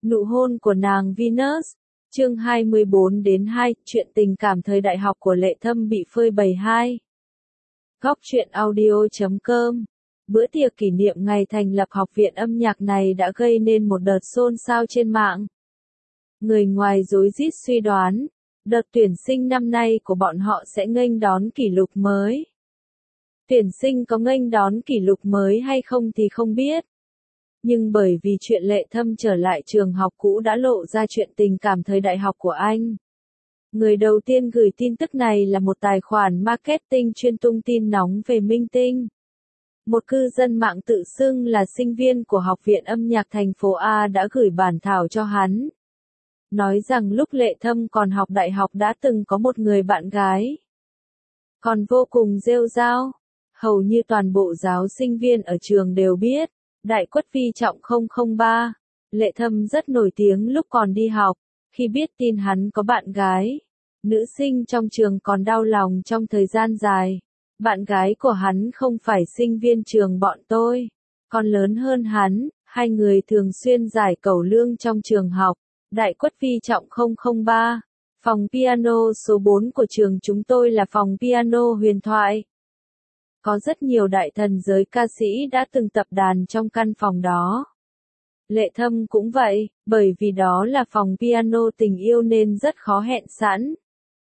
Nụ hôn của nàng Venus. Chương 24-2, chuyện tình cảm thời đại học của Lệ Thâm bị phơi bày 2. Góc truyện audio.com. Bữa tiệc kỷ niệm ngày thành lập học viện âm nhạc này đã gây nên một đợt xôn xao trên mạng. Người ngoài rối rít suy đoán, đợt tuyển sinh năm nay của bọn họ sẽ nghênh đón kỷ lục mới. Tuyển sinh có nghênh đón kỷ lục mới hay không thì không biết. Nhưng bởi vì chuyện Lệ Thâm trở lại trường học cũ đã lộ ra chuyện tình cảm thời đại học của anh. Người đầu tiên gửi tin tức này là một tài khoản marketing chuyên tung tin nóng về minh tinh. Một cư dân mạng tự xưng là sinh viên của Học viện âm nhạc thành phố A đã gửi bản thảo cho hắn. Nói rằng lúc Lệ Thâm còn học đại học đã từng có một người bạn gái. Còn vô cùng rêu rao. Hầu như toàn bộ giáo sinh viên ở trường đều biết. Đại Quất Vi Trọng 003, Lệ Thâm rất nổi tiếng lúc còn đi học, khi biết tin hắn có bạn gái. Nữ sinh trong trường còn đau lòng trong thời gian dài. Bạn gái của hắn không phải sinh viên trường bọn tôi, còn lớn hơn hắn, hai người thường xuyên giải cẩu lương trong trường học. Đại Quất Vi Trọng 003, phòng piano số 4 của trường chúng tôi là phòng piano huyền thoại. Có rất nhiều đại thần giới ca sĩ đã từng tập đàn trong căn phòng đó. Lệ Thâm cũng vậy, bởi vì đó là phòng piano tình yêu nên rất khó hẹn sẵn.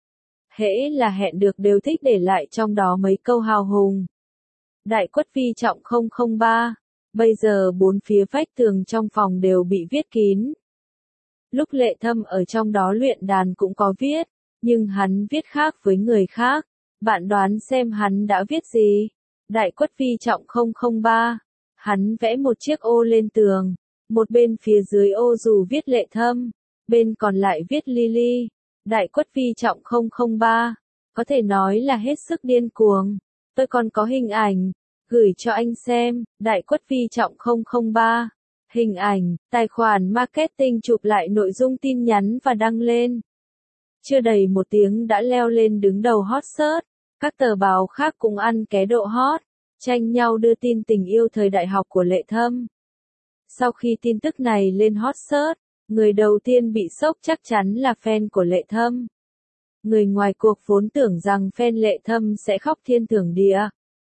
Hễ là hẹn được đều thích để lại trong đó mấy câu hào hùng. Đại Quất Vi Trọng 003, bây giờ bốn phía vách tường trong phòng đều bị viết kín. Lúc Lệ Thâm ở trong đó luyện đàn cũng có viết, nhưng hắn viết khác với người khác. Bạn đoán xem hắn đã viết gì? Đại Quất Vi Trọng 003. Hắn vẽ một chiếc ô lên tường. Một bên phía dưới ô dù viết Lệ Thâm. Bên còn lại viết Lily. Đại Quất Vi Trọng 003. Có thể nói là hết sức điên cuồng. Tôi còn có hình ảnh. Gửi cho anh xem. Đại Quất Vi Trọng 003. Hình ảnh, tài khoản marketing chụp lại nội dung tin nhắn và đăng lên. Chưa đầy một tiếng đã leo lên đứng đầu hot search. Các tờ báo khác cũng ăn ké độ hot, tranh nhau đưa tin tình yêu thời đại học của Lệ Thâm. Sau khi tin tức này lên hot search, người đầu tiên bị sốc chắc chắn là fan của Lệ Thâm. Người ngoài cuộc vốn tưởng rằng fan Lệ Thâm sẽ khóc thiên thưởng địa.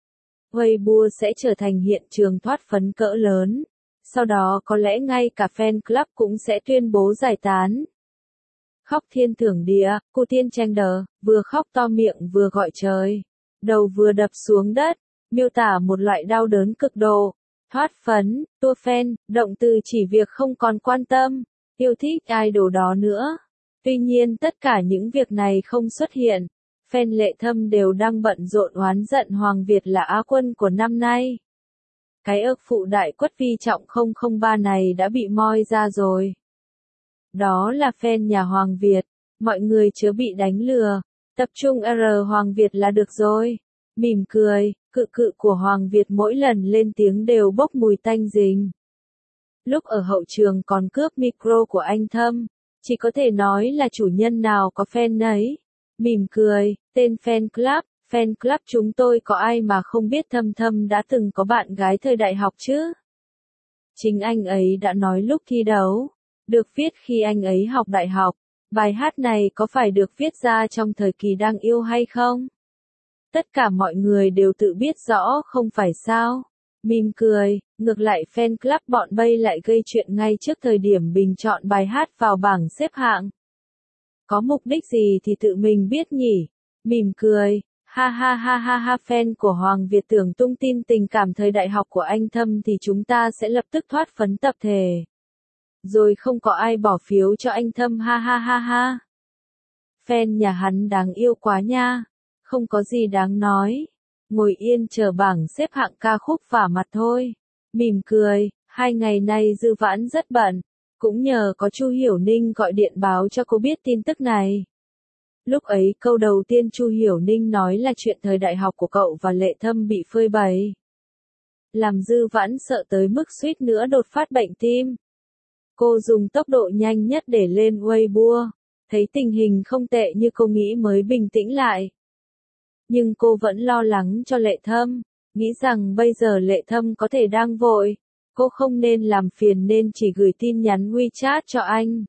Weibo sẽ trở thành hiện trường thoát phấn cỡ lớn. Sau đó có lẽ ngay cả fan club cũng sẽ tuyên bố giải tán. Khóc thiên thưởng địa, cô tiên tranh đờ, vừa khóc to miệng vừa gọi trời. Đầu vừa đập xuống đất, miêu tả một loại đau đớn cực độ. Thoát phấn, tua fan, động từ chỉ việc không còn quan tâm, yêu thích idol đó nữa. Tuy nhiên tất cả những việc này không xuất hiện. Fan Lệ Thâm đều đang bận rộn oán giận Hoàng Việt là Á quân của năm nay. Cái ức phụ Đại Quất Vi Trọng 003 này đã bị moi ra rồi. Đó là fan nhà Hoàng Việt, mọi người chớ bị đánh lừa, tập trung Hoàng Việt là được rồi. Mỉm cười, cự của Hoàng Việt mỗi lần lên tiếng đều bốc mùi tanh dình. Lúc ở hậu trường còn cướp micro của anh Thâm, chỉ có thể nói là chủ nhân nào có fan nấy. Mỉm cười, tên fan club chúng tôi có ai mà không biết Thâm đã từng có bạn gái thời đại học chứ? Chính anh ấy đã nói lúc thi đấu. Được viết khi anh ấy học đại học. Bài hát này có phải được viết ra trong thời kỳ đang yêu hay không? Tất cả mọi người đều tự biết rõ không phải sao? Mỉm cười, ngược lại fan club bọn Bay lại gây chuyện ngay trước thời điểm bình chọn bài hát vào bảng xếp hạng. Có mục đích gì thì tự mình biết nhỉ? Mỉm cười, ha ha ha ha ha, fan của Hoàng Việt tưởng tung tin tình cảm thời đại học của anh Thâm thì chúng ta sẽ lập tức thoát phấn tập thể. Rồi không có ai bỏ phiếu cho anh Thâm, ha ha ha ha. Fan nhà hắn đáng yêu quá nha. Không có gì đáng nói. Ngồi yên chờ bảng xếp hạng ca khúc vả mặt thôi. Mỉm cười, 2 ngày nay Dư Vãn rất bận. Cũng nhờ có Chu Hiểu Ninh gọi điện báo cho cô biết tin tức này. Lúc ấy câu đầu tiên Chu Hiểu Ninh nói là chuyện thời đại học của cậu và Lệ Thâm bị phơi bày. Làm Dư Vãn sợ tới mức suýt nữa đột phát bệnh tim. Cô dùng tốc độ nhanh nhất để lên Weibo, thấy tình hình không tệ như cô nghĩ mới bình tĩnh lại. Nhưng cô vẫn lo lắng cho Lệ Thâm, nghĩ rằng bây giờ Lệ Thâm có thể đang vội. cô không nên làm phiền nên chỉ gửi tin nhắn WeChat cho anh.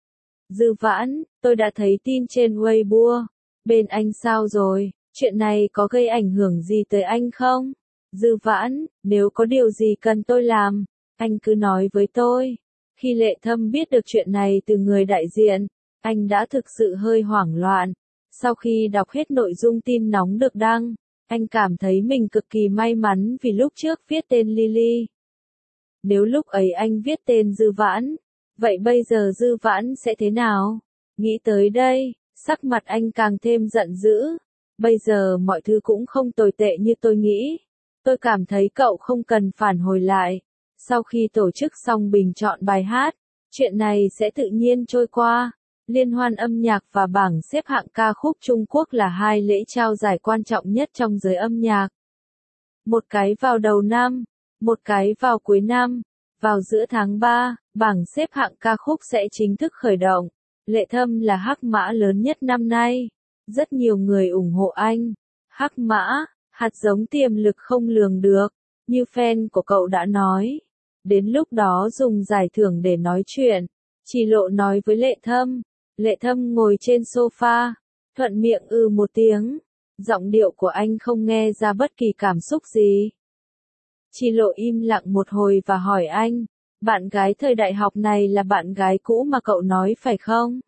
Dư Vãn, tôi đã thấy tin trên Weibo. Bên anh sao rồi? Chuyện này có gây ảnh hưởng gì tới anh không? Dư Vãn, nếu có điều gì cần tôi làm, anh cứ nói với tôi. Khi Lệ Thâm biết được chuyện này từ người đại diện, anh đã thực sự hơi hoảng loạn. Sau khi đọc hết nội dung tin nóng được đăng, anh cảm thấy mình cực kỳ may mắn vì lúc trước viết tên Lily. Nếu lúc ấy anh viết tên Dư Vãn, vậy bây giờ Dư Vãn sẽ thế nào? Nghĩ tới đây, sắc mặt anh càng thêm giận dữ. Bây giờ mọi thứ cũng không tồi tệ như tôi nghĩ. Tôi cảm thấy cậu không cần phản hồi lại. Sau khi tổ chức xong bình chọn bài hát, chuyện này sẽ tự nhiên trôi qua. Liên hoan âm nhạc và bảng xếp hạng ca khúc Trung Quốc là hai lễ trao giải quan trọng nhất trong giới âm nhạc. Một cái vào đầu năm, một cái vào cuối năm. Vào giữa tháng 3, bảng xếp hạng ca khúc sẽ chính thức khởi động. Lệ Thâm là hắc mã lớn nhất năm nay. Rất nhiều người ủng hộ anh. Hắc mã, hạt giống tiềm lực không lường được. Như fan của cậu đã nói. Đến lúc đó dùng giải thưởng để nói chuyện. Chỉ Lộ nói với Lệ Thâm. Lệ Thâm ngồi trên sofa, thuận miệng một tiếng. Giọng điệu của anh không nghe ra bất kỳ cảm xúc gì. Chỉ Lộ im lặng một hồi và hỏi anh, bạn gái thời đại học này là bạn gái cũ mà cậu nói phải không?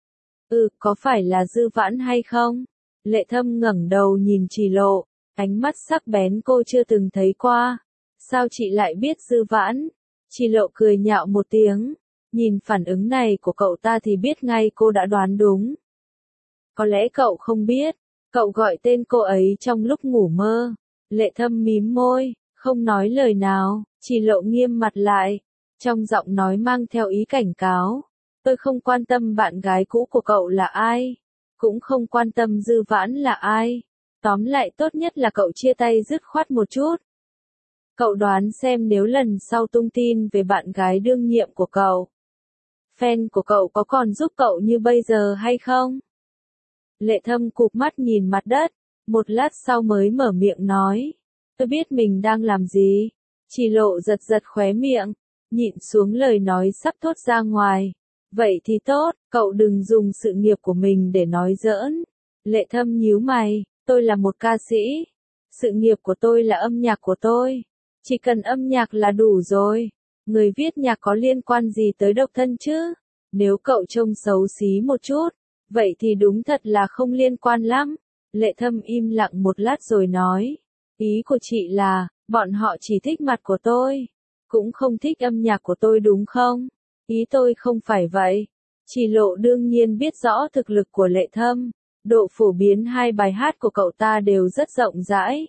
Có phải là Dư Vãn hay không? Lệ Thâm ngẩng đầu nhìn Chỉ Lộ, ánh mắt sắc bén cô chưa từng thấy qua. Sao chị lại biết Dư Vãn? Chỉ Lộ cười nhạo một tiếng. Nhìn phản ứng này của cậu ta thì biết ngay cô đã đoán đúng. Có lẽ cậu không biết, cậu gọi tên cô ấy trong lúc ngủ mơ. Lệ Thâm mím môi, không nói lời nào. Chỉ Lộ nghiêm mặt lại, trong giọng nói mang theo ý cảnh cáo. Tôi không quan tâm bạn gái cũ của cậu là ai, cũng không quan tâm Dư Vãn là ai. Tóm lại tốt nhất là cậu chia tay dứt khoát một chút. Cậu đoán xem nếu lần sau tung tin về bạn gái đương nhiệm của cậu, fan của cậu có còn giúp cậu như bây giờ hay không? Lệ Thâm cụp mắt nhìn mặt đất, một lát sau mới mở miệng nói. Tôi biết mình đang làm gì. Chỉ Lộ giật giật khóe miệng, nhịn xuống lời nói sắp thốt ra ngoài. Vậy thì tốt, cậu đừng dùng sự nghiệp của mình để nói giỡn. Lệ Thâm nhíu mày, tôi là một ca sĩ. Sự nghiệp của tôi là âm nhạc của tôi. Chỉ cần âm nhạc là đủ rồi. Người viết nhạc có liên quan gì tới độc thân chứ? Nếu cậu trông xấu xí một chút, vậy thì đúng thật là không liên quan lắm. Lệ Thâm im lặng một lát rồi nói. Ý của chị là, bọn họ chỉ thích mặt của tôi, cũng không thích âm nhạc của tôi đúng không? Ý tôi không phải vậy. Chỉ Lộ đương nhiên biết rõ thực lực của Lệ Thâm. Độ phổ biến hai bài hát của cậu ta đều rất rộng rãi.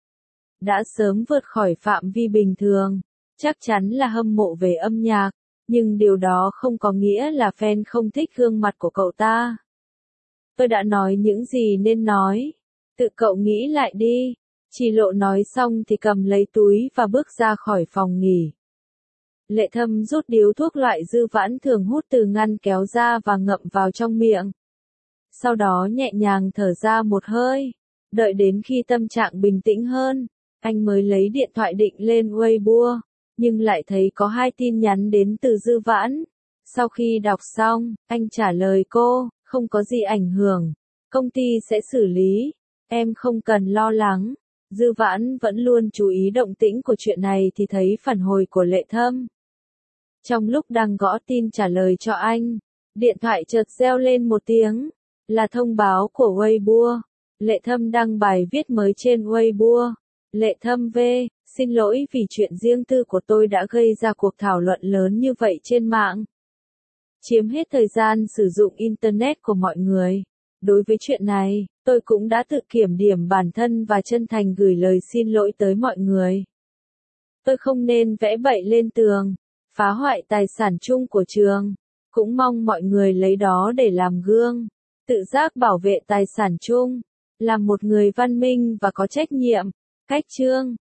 Đã sớm vượt khỏi phạm vi bình thường. Chắc chắn là hâm mộ về âm nhạc, nhưng điều đó không có nghĩa là fan không thích gương mặt của cậu ta. Tôi đã nói những gì nên nói. Tự cậu nghĩ lại đi. Chỉ Lộ nói xong thì cầm lấy túi và bước ra khỏi phòng nghỉ. Lệ Thâm rút điếu thuốc loại Dư Vãn thường hút từ ngăn kéo ra và ngậm vào trong miệng. Sau đó nhẹ nhàng thở ra một hơi. Đợi đến khi tâm trạng bình tĩnh hơn, anh mới lấy điện thoại định lên Weibo, nhưng lại thấy có 2 tin nhắn đến từ Dư Vãn. Sau khi đọc xong, anh trả lời cô, không có gì ảnh hưởng, công ty sẽ xử lý, em không cần lo lắng. Dư Vãn vẫn luôn chú ý động tĩnh của chuyện này thì thấy phản hồi của Lệ Thâm. Trong lúc đang gõ tin trả lời cho anh, điện thoại chợt reo lên một tiếng, là thông báo của Weibo. Lệ Thâm đăng bài viết mới trên Weibo. Lệ Thâm V, xin lỗi vì chuyện riêng tư của tôi đã gây ra cuộc thảo luận lớn như vậy trên mạng. Chiếm hết thời gian sử dụng Internet của mọi người. Đối với chuyện này, tôi cũng đã tự kiểm điểm bản thân và chân thành gửi lời xin lỗi tới mọi người. Tôi không nên vẽ bậy lên tường, phá hoại tài sản chung của trường. Cũng mong mọi người lấy đó để làm gương, tự giác bảo vệ tài sản chung, làm một người văn minh và có trách nhiệm. Cách chương